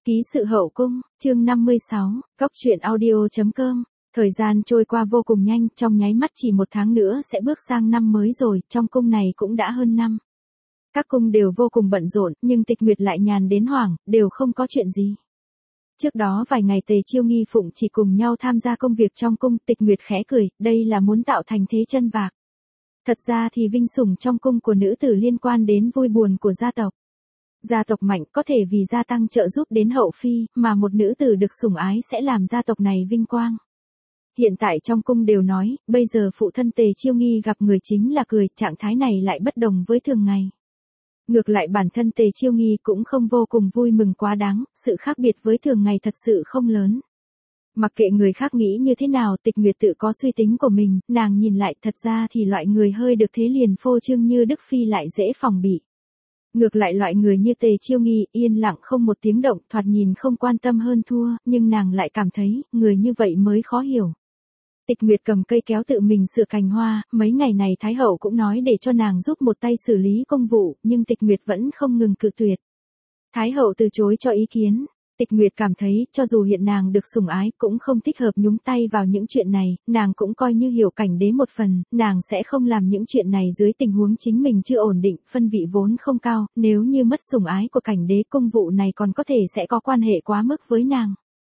Ký sự hậu cung, chương 56, Cóc truyện audio.com. Thời gian trôi qua vô cùng nhanh, trong nháy mắt chỉ 1 tháng nữa sẽ bước sang năm mới rồi, trong cung này cũng đã hơn năm. Các cung đều vô cùng bận rộn, nhưng Tịch Nguyệt lại nhàn đến hoảng, đều không có chuyện gì. Trước đó vài ngày Tề Chiêu Nghi Phụng chỉ cùng nhau tham gia công việc trong cung, Tịch Nguyệt khẽ cười, đây là muốn tạo thành thế chân vạc. Thật ra thì vinh sủng trong cung của nữ tử liên quan đến vui buồn của gia tộc. Gia tộc mạnh có thể vì gia tăng trợ giúp đến hậu phi, mà một nữ tử được sủng ái sẽ làm gia tộc này vinh quang. Hiện tại trong cung đều nói, bây giờ phụ thân Tề Chiêu Nghi gặp người chính là cười, trạng thái này lại bất đồng với thường ngày. Ngược lại bản thân Tề Chiêu Nghi cũng không vô cùng vui mừng quá đáng, sự khác biệt với thường ngày thật sự không lớn. Mặc kệ người khác nghĩ như thế nào, Tịch Nguyệt tự có suy tính của mình, nàng nhìn lại thật ra thì loại người hơi được thế liền phô trương như Đức Phi lại dễ phòng bị. Ngược lại loại người như Tề Chiêu Nghi yên lặng không một tiếng động, thoạt nhìn không quan tâm hơn thua, nhưng nàng lại cảm thấy, người như vậy mới khó hiểu. Tịch Nguyệt cầm cây kéo tự mình sửa cành hoa, mấy ngày này Thái Hậu cũng nói để cho nàng giúp một tay xử lý công vụ, nhưng Tịch Nguyệt vẫn không ngừng cự tuyệt. Thái Hậu từ chối cho ý kiến. Tịch Nguyệt cảm thấy, cho dù hiện nàng được sủng ái, cũng không thích hợp nhúng tay vào những chuyện này, nàng cũng coi như hiểu cảnh đế một phần, nàng sẽ không làm những chuyện này dưới tình huống chính mình chưa ổn định, phân vị vốn không cao, nếu như mất sủng ái của cảnh đế công vụ này còn có thể sẽ có quan hệ quá mức với nàng.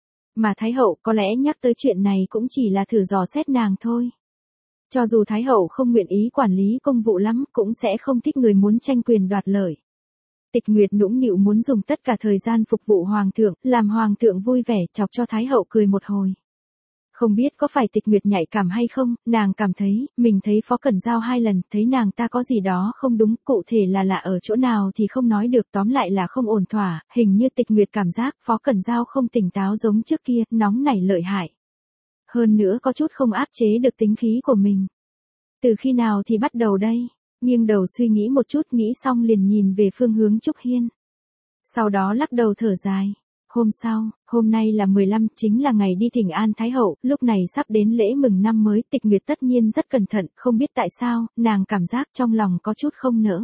Mà Thái Hậu có lẽ nhắc tới chuyện này cũng chỉ là thử dò xét nàng thôi. Cho dù Thái Hậu không nguyện ý quản lý công vụ lắm, cũng sẽ không thích người muốn tranh quyền đoạt lợi. Tịch Nguyệt nũng nịu muốn dùng tất cả thời gian phục vụ hoàng thượng, làm hoàng thượng vui vẻ, chọc cho Thái Hậu cười một hồi. Không biết có phải Tịch Nguyệt nhạy cảm hay không, nàng cảm thấy, mình thấy Phó Cẩn Giao 2 lần, thấy nàng ta có gì đó không đúng, cụ thể là lạ ở chỗ nào thì không nói được, tóm lại là không ổn thỏa, hình như Tịch Nguyệt cảm giác Phó Cẩn Giao không tỉnh táo giống trước kia, nóng nảy lợi hại. Hơn nữa có chút không áp chế được tính khí của mình. Từ khi nào thì bắt đầu đây? Nghiêng đầu suy nghĩ một chút, nghĩ xong liền nhìn về phương hướng Trúc Hiên. Sau đó lắc đầu thở dài. Hôm sau, hôm nay là 15, chính là ngày đi thỉnh an Thái Hậu, lúc này sắp đến lễ mừng năm mới, Tịch Nguyệt tất nhiên rất cẩn thận, không biết tại sao, nàng cảm giác trong lòng có chút không nỡ.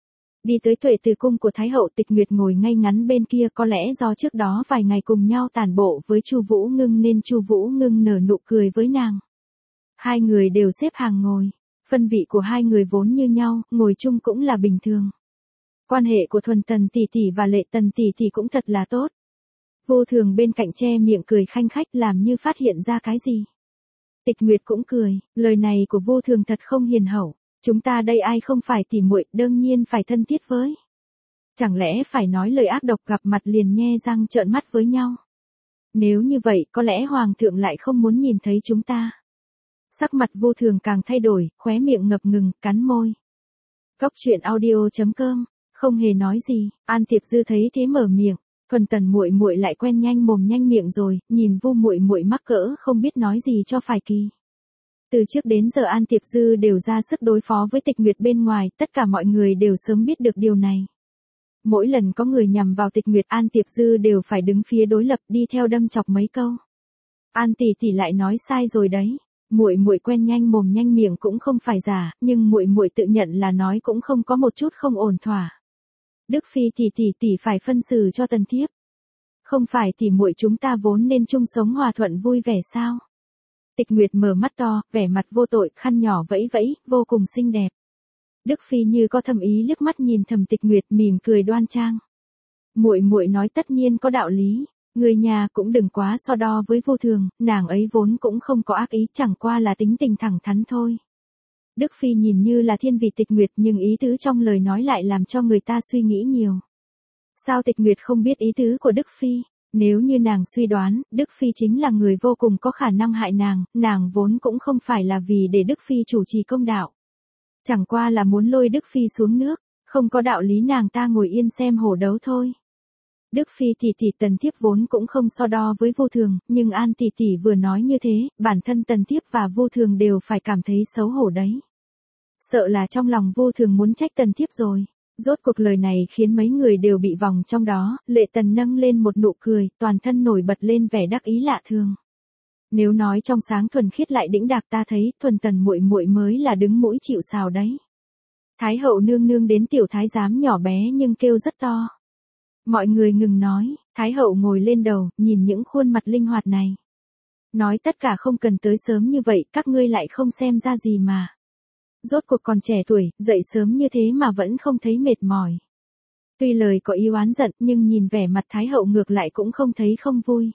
Đi tới Tuệ Từ cung của Thái Hậu, Tịch Nguyệt ngồi ngay ngắn bên kia, có lẽ do trước đó vài ngày cùng nhau tản bộ với Chu Vũ Ngưng nên Chu Vũ Ngưng nở nụ cười với nàng. Hai người đều xếp hàng ngồi. Phân vị của hai người vốn như nhau, ngồi chung cũng là bình thường. Quan hệ của Thuần Tần tỷ tỷ và Lệ Tần tỷ tỷ cũng thật là tốt. Vô Thường bên cạnh che miệng cười khanh khách làm như phát hiện ra cái gì. Tịch Nguyệt cũng cười, lời này của Vô Thường thật không hiền hậu, chúng ta đây ai không phải tỉ muội, đương nhiên phải thân thiết với. Chẳng lẽ phải nói lời ác độc gặp mặt liền nhe răng trợn mắt với nhau. Nếu như vậy, có lẽ Hoàng thượng lại không muốn nhìn thấy chúng ta. Sắc mặt Vô Thường càng thay đổi, khóe miệng ngập ngừng, cắn môi. Cóc truyện audio.com, không hề nói gì, An Tiệp Dư thấy thế mở miệng, Thuần Tần muội muội lại quen nhanh mồm nhanh miệng rồi, nhìn Vu muội muội mắc cỡ không biết nói gì cho phải kỳ. Từ trước đến giờ An Tiệp Dư đều ra sức đối phó với Tịch Nguyệt bên ngoài, tất cả mọi người đều sớm biết được điều này. Mỗi lần có người nhằm vào Tịch Nguyệt, An Tiệp Dư đều phải đứng phía đối lập đi theo đâm chọc mấy câu. An tỷ tỷ lại nói sai rồi đấy. Muội muội quen nhanh mồm nhanh miệng cũng không phải giả, nhưng muội muội tự nhận là nói cũng không có một chút không ổn thỏa. Đức Phi tỷ phải phân xử cho Tần thiếp. Không phải tỷ muội chúng ta vốn nên chung sống hòa thuận vui vẻ sao? Tịch Nguyệt mở mắt to, vẻ mặt vô tội, khăn nhỏ vẫy vẫy, vô cùng xinh đẹp. Đức Phi như có thầm ý liếc mắt nhìn thầm Tịch Nguyệt, mỉm cười đoan trang. Muội muội nói tất nhiên có đạo lý. Người nhà cũng đừng quá so đo với Vô Thường, nàng ấy vốn cũng không có ác ý, chẳng qua là tính tình thẳng thắn thôi. Đức Phi nhìn như là thiên vị Tịch Nguyệt, nhưng ý tứ trong lời nói lại làm cho người ta suy nghĩ nhiều. Sao Tịch Nguyệt không biết ý tứ của Đức Phi? Nếu như nàng suy đoán, Đức Phi chính là người vô cùng có khả năng hại nàng vốn cũng không phải là vì để Đức Phi chủ trì công đạo. Chẳng qua là muốn lôi Đức Phi xuống nước, không có đạo lý nàng ta ngồi yên xem hổ đấu thôi. Đức Phi tỷ Tần thiếp vốn cũng không so đo với Vô Thường, nhưng An tỷ vừa nói như thế, bản thân Tần thiếp và Vô Thường đều phải cảm thấy xấu hổ đấy. Sợ là trong lòng Vô Thường muốn trách Tần thiếp rồi. Rốt cuộc lời này khiến mấy người đều bị vòng trong đó, Lệ Tần nâng lên một nụ cười, toàn thân nổi bật lên vẻ đắc ý lạ thường. Nếu nói trong sáng thuần khiết lại đĩnh đạc, ta thấy Thuần Tần muội muội mới là đứng mũi chịu sào đấy. Thái Hậu nương nương đến tiểu thái giám nhỏ bé nhưng kêu rất to. Mọi người ngừng nói, Thái hậu ngồi lên đầu, nhìn những khuôn mặt linh hoạt này. Nói tất cả không cần tới sớm như vậy, các ngươi lại không xem ra gì mà. Rốt cuộc còn trẻ tuổi, dậy sớm như thế mà vẫn không thấy mệt mỏi. Tuy lời có ý oán giận, nhưng nhìn vẻ mặt Thái hậu ngược lại cũng không thấy không vui.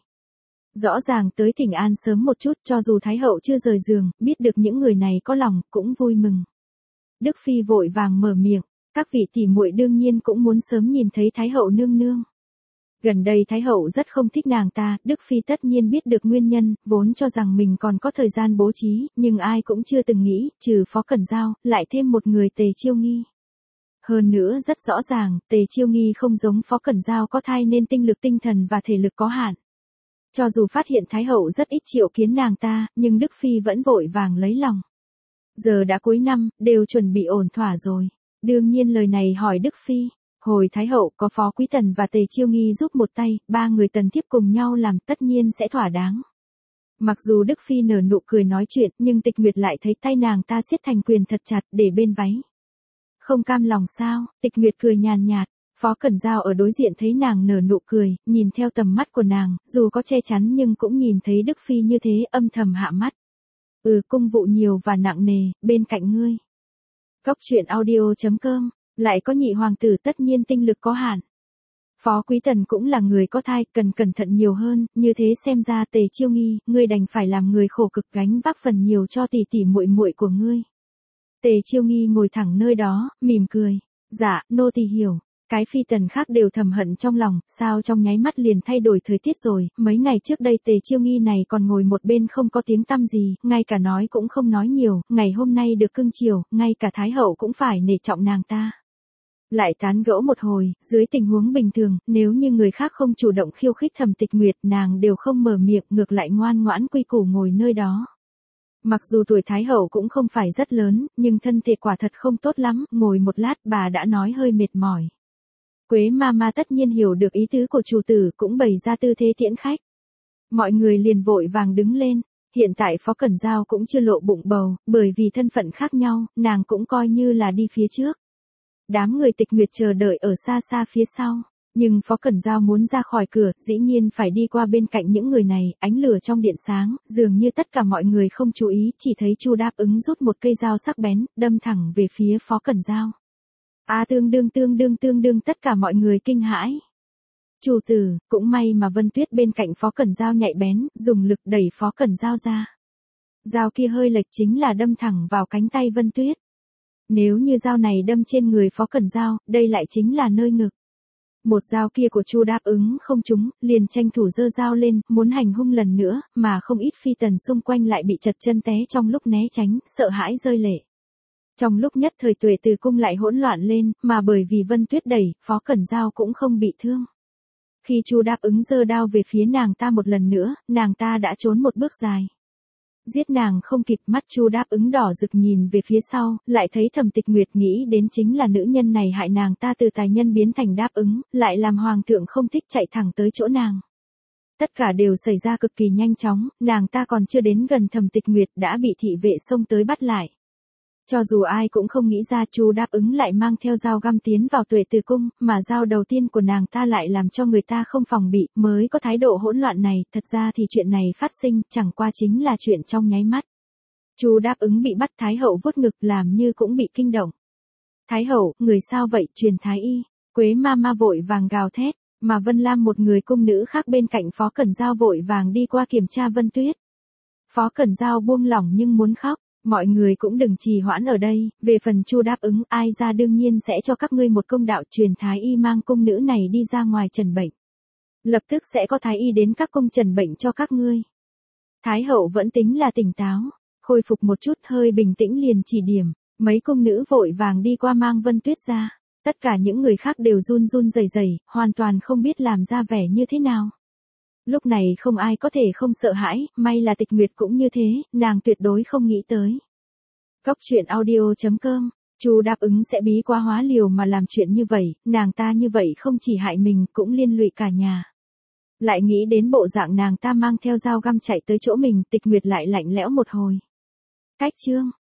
Rõ ràng tới thỉnh an sớm một chút, cho dù Thái hậu chưa rời giường, biết được những người này có lòng, cũng vui mừng. Đức Phi vội vàng mở miệng, các vị tỷ muội đương nhiên cũng muốn sớm nhìn thấy Thái hậu nương nương. Gần đây Thái hậu rất không thích nàng ta, Đức Phi tất nhiên biết được nguyên nhân, vốn cho rằng mình còn có thời gian bố trí, nhưng ai cũng chưa từng nghĩ, trừ Phó Cẩn Giao, lại thêm một người Tề Chiêu Nghi. Hơn nữa rất rõ ràng, Tề Chiêu Nghi không giống Phó Cẩn Giao có thai nên tinh lực tinh thần và thể lực có hạn. Cho dù phát hiện Thái hậu rất ít triệu kiến nàng ta, nhưng Đức Phi vẫn vội vàng lấy lòng. Giờ đã cuối năm, đều chuẩn bị ổn thỏa rồi. Đương nhiên lời này hỏi Đức Phi. Hồi Thái hậu có Phó Quý Tần và Tề Chiêu Nghi giúp một tay, ba người tần thiếp cùng nhau làm tất nhiên sẽ thỏa đáng. Mặc dù Đức Phi nở nụ cười nói chuyện, nhưng Tịch Nguyệt lại thấy tay nàng ta siết thành quyền thật chặt để bên váy. Không cam lòng sao? Tịch Nguyệt cười nhàn nhạt. Phó Cẩn Giao ở đối diện thấy nàng nở nụ cười, nhìn theo tầm mắt của nàng, dù có che chắn nhưng cũng nhìn thấy Đức Phi như thế, âm thầm hạ mắt. Cung vụ nhiều và nặng nề, bên cạnh ngươi. Góc truyện audio.com, lại có nhị hoàng tử tất nhiên tinh lực có hạn. Phó Quý Tần cũng là người có thai, cần cẩn thận nhiều hơn, như thế xem ra Tề Chiêu Nghi, ngươi đành phải làm người khổ cực gánh vác phần nhiều cho tỷ tỷ muội muội của ngươi. Tề Chiêu Nghi ngồi thẳng nơi đó, mỉm cười. Dạ, nô tỳ hiểu. Cái phi tần khác đều thầm hận trong lòng, sao trong nháy mắt liền thay đổi thời tiết rồi, mấy ngày trước đây Tề Chiêu Nghi này còn ngồi một bên không có tiếng tăm gì, ngay cả nói cũng không nói nhiều, ngày hôm nay được cưng chiều, ngay cả Thái hậu cũng phải nể trọng nàng ta. Lại tán gẫu một hồi, dưới tình huống bình thường, nếu như người khác không chủ động khiêu khích Thẩm Tịch Nguyệt, nàng đều không mở miệng, ngược lại ngoan ngoãn quy củ ngồi nơi đó. Mặc dù tuổi Thái hậu cũng không phải rất lớn, nhưng thân thể quả thật không tốt lắm, ngồi một lát bà đã nói hơi mệt mỏi. Quế Mama tất nhiên hiểu được ý tứ của chủ tử, cũng bày ra tư thế tiễn khách. Mọi người liền vội vàng đứng lên. Hiện tại Phó Cẩn Giao cũng chưa lộ bụng bầu, bởi vì thân phận khác nhau, nàng cũng coi như là đi phía trước. Đám người Tịch Nguyệt chờ đợi ở xa xa phía sau. Nhưng Phó Cẩn Giao muốn ra khỏi cửa, dĩ nhiên phải đi qua bên cạnh những người này, ánh lửa trong điện sáng, dường như tất cả mọi người không chú ý, chỉ thấy Chu Đáp Ứng rút một cây dao sắc bén, đâm thẳng về phía Phó Cẩn Giao. Tương đương tất cả mọi người kinh hãi. Chủ tử, cũng may mà Vân Tuyết bên cạnh Phó Cẩn Giao nhạy bén, dùng lực đẩy Phó Cẩn Giao ra. Dao kia hơi lệch chính là đâm thẳng vào cánh tay Vân Tuyết. Nếu như dao này đâm trên người Phó Cẩn Giao, đây lại chính là nơi ngực. Một dao kia của Chu Đáp Ứng không trúng, liền tranh thủ giơ dao lên, muốn hành hung lần nữa, mà không ít phi tần xung quanh lại bị chật chân té trong lúc né tránh, sợ hãi rơi lệ. Trong lúc nhất thời Tuệ Từ cung lại hỗn loạn lên, mà bởi vì Vân Tuyết đẩy, Phó Cẩn Giao cũng không bị thương. Khi Chu Đáp Ứng giơ đao về phía nàng ta một lần nữa, nàng ta đã trốn một bước dài. Giết nàng không kịp, mắt Chu Đáp Ứng đỏ rực nhìn về phía sau, lại thấy Thẩm Tịch Nguyệt nghĩ đến chính là nữ nhân này hại nàng ta từ tài nhân biến thành Đáp Ứng, lại làm hoàng thượng không thích, chạy thẳng tới chỗ nàng. Tất cả đều xảy ra cực kỳ nhanh chóng, nàng ta còn chưa đến gần Thẩm Tịch Nguyệt đã bị thị vệ xông tới bắt lại. Cho dù ai cũng không nghĩ ra Chu Đáp Ứng lại mang theo dao găm tiến vào Tuệ Từ cung, mà dao đầu tiên của nàng ta lại làm cho người ta không phòng bị, mới có thái độ hỗn loạn này, thật ra thì chuyện này phát sinh, chẳng qua chính là chuyện trong nháy mắt. Chu Đáp Ứng bị bắt, Thái hậu vuốt ngực làm như cũng bị kinh động. Thái hậu, người sao vậy, truyền thái y. Quế Mama vội vàng gào thét, mà Vân Lam một người cung nữ khác bên cạnh Phó Cẩn Giao vội vàng đi qua kiểm tra Vân Tuyết. Phó Cẩn Giao buông lỏng nhưng muốn khóc. Mọi người cũng đừng trì hoãn ở đây, về phần Chu Đáp Ứng, ai ra đương nhiên sẽ cho các ngươi một công đạo, truyền thái y mang cung nữ này đi ra ngoài trần bệnh. Lập tức sẽ có thái y đến các cung trần bệnh cho các ngươi. Thái hậu vẫn tính là tỉnh táo, khôi phục một chút hơi bình tĩnh liền chỉ điểm, mấy cung nữ vội vàng đi qua mang Vân Tuyết ra. Tất cả những người khác đều run run rẩy rẩy, hoàn toàn không biết làm ra vẻ như thế nào. Lúc này không ai có thể không sợ hãi, may là Tịch Nguyệt cũng như thế, nàng tuyệt đối không nghĩ tới. Góc truyện audio.com, Chu Đáp Ứng sẽ bí quá hóa liều mà làm chuyện như vậy, nàng ta như vậy không chỉ hại mình, cũng liên lụy cả nhà. Lại nghĩ đến bộ dạng nàng ta mang theo dao găm chạy tới chỗ mình, Tịch Nguyệt lại lạnh lẽo một hồi. Cách chương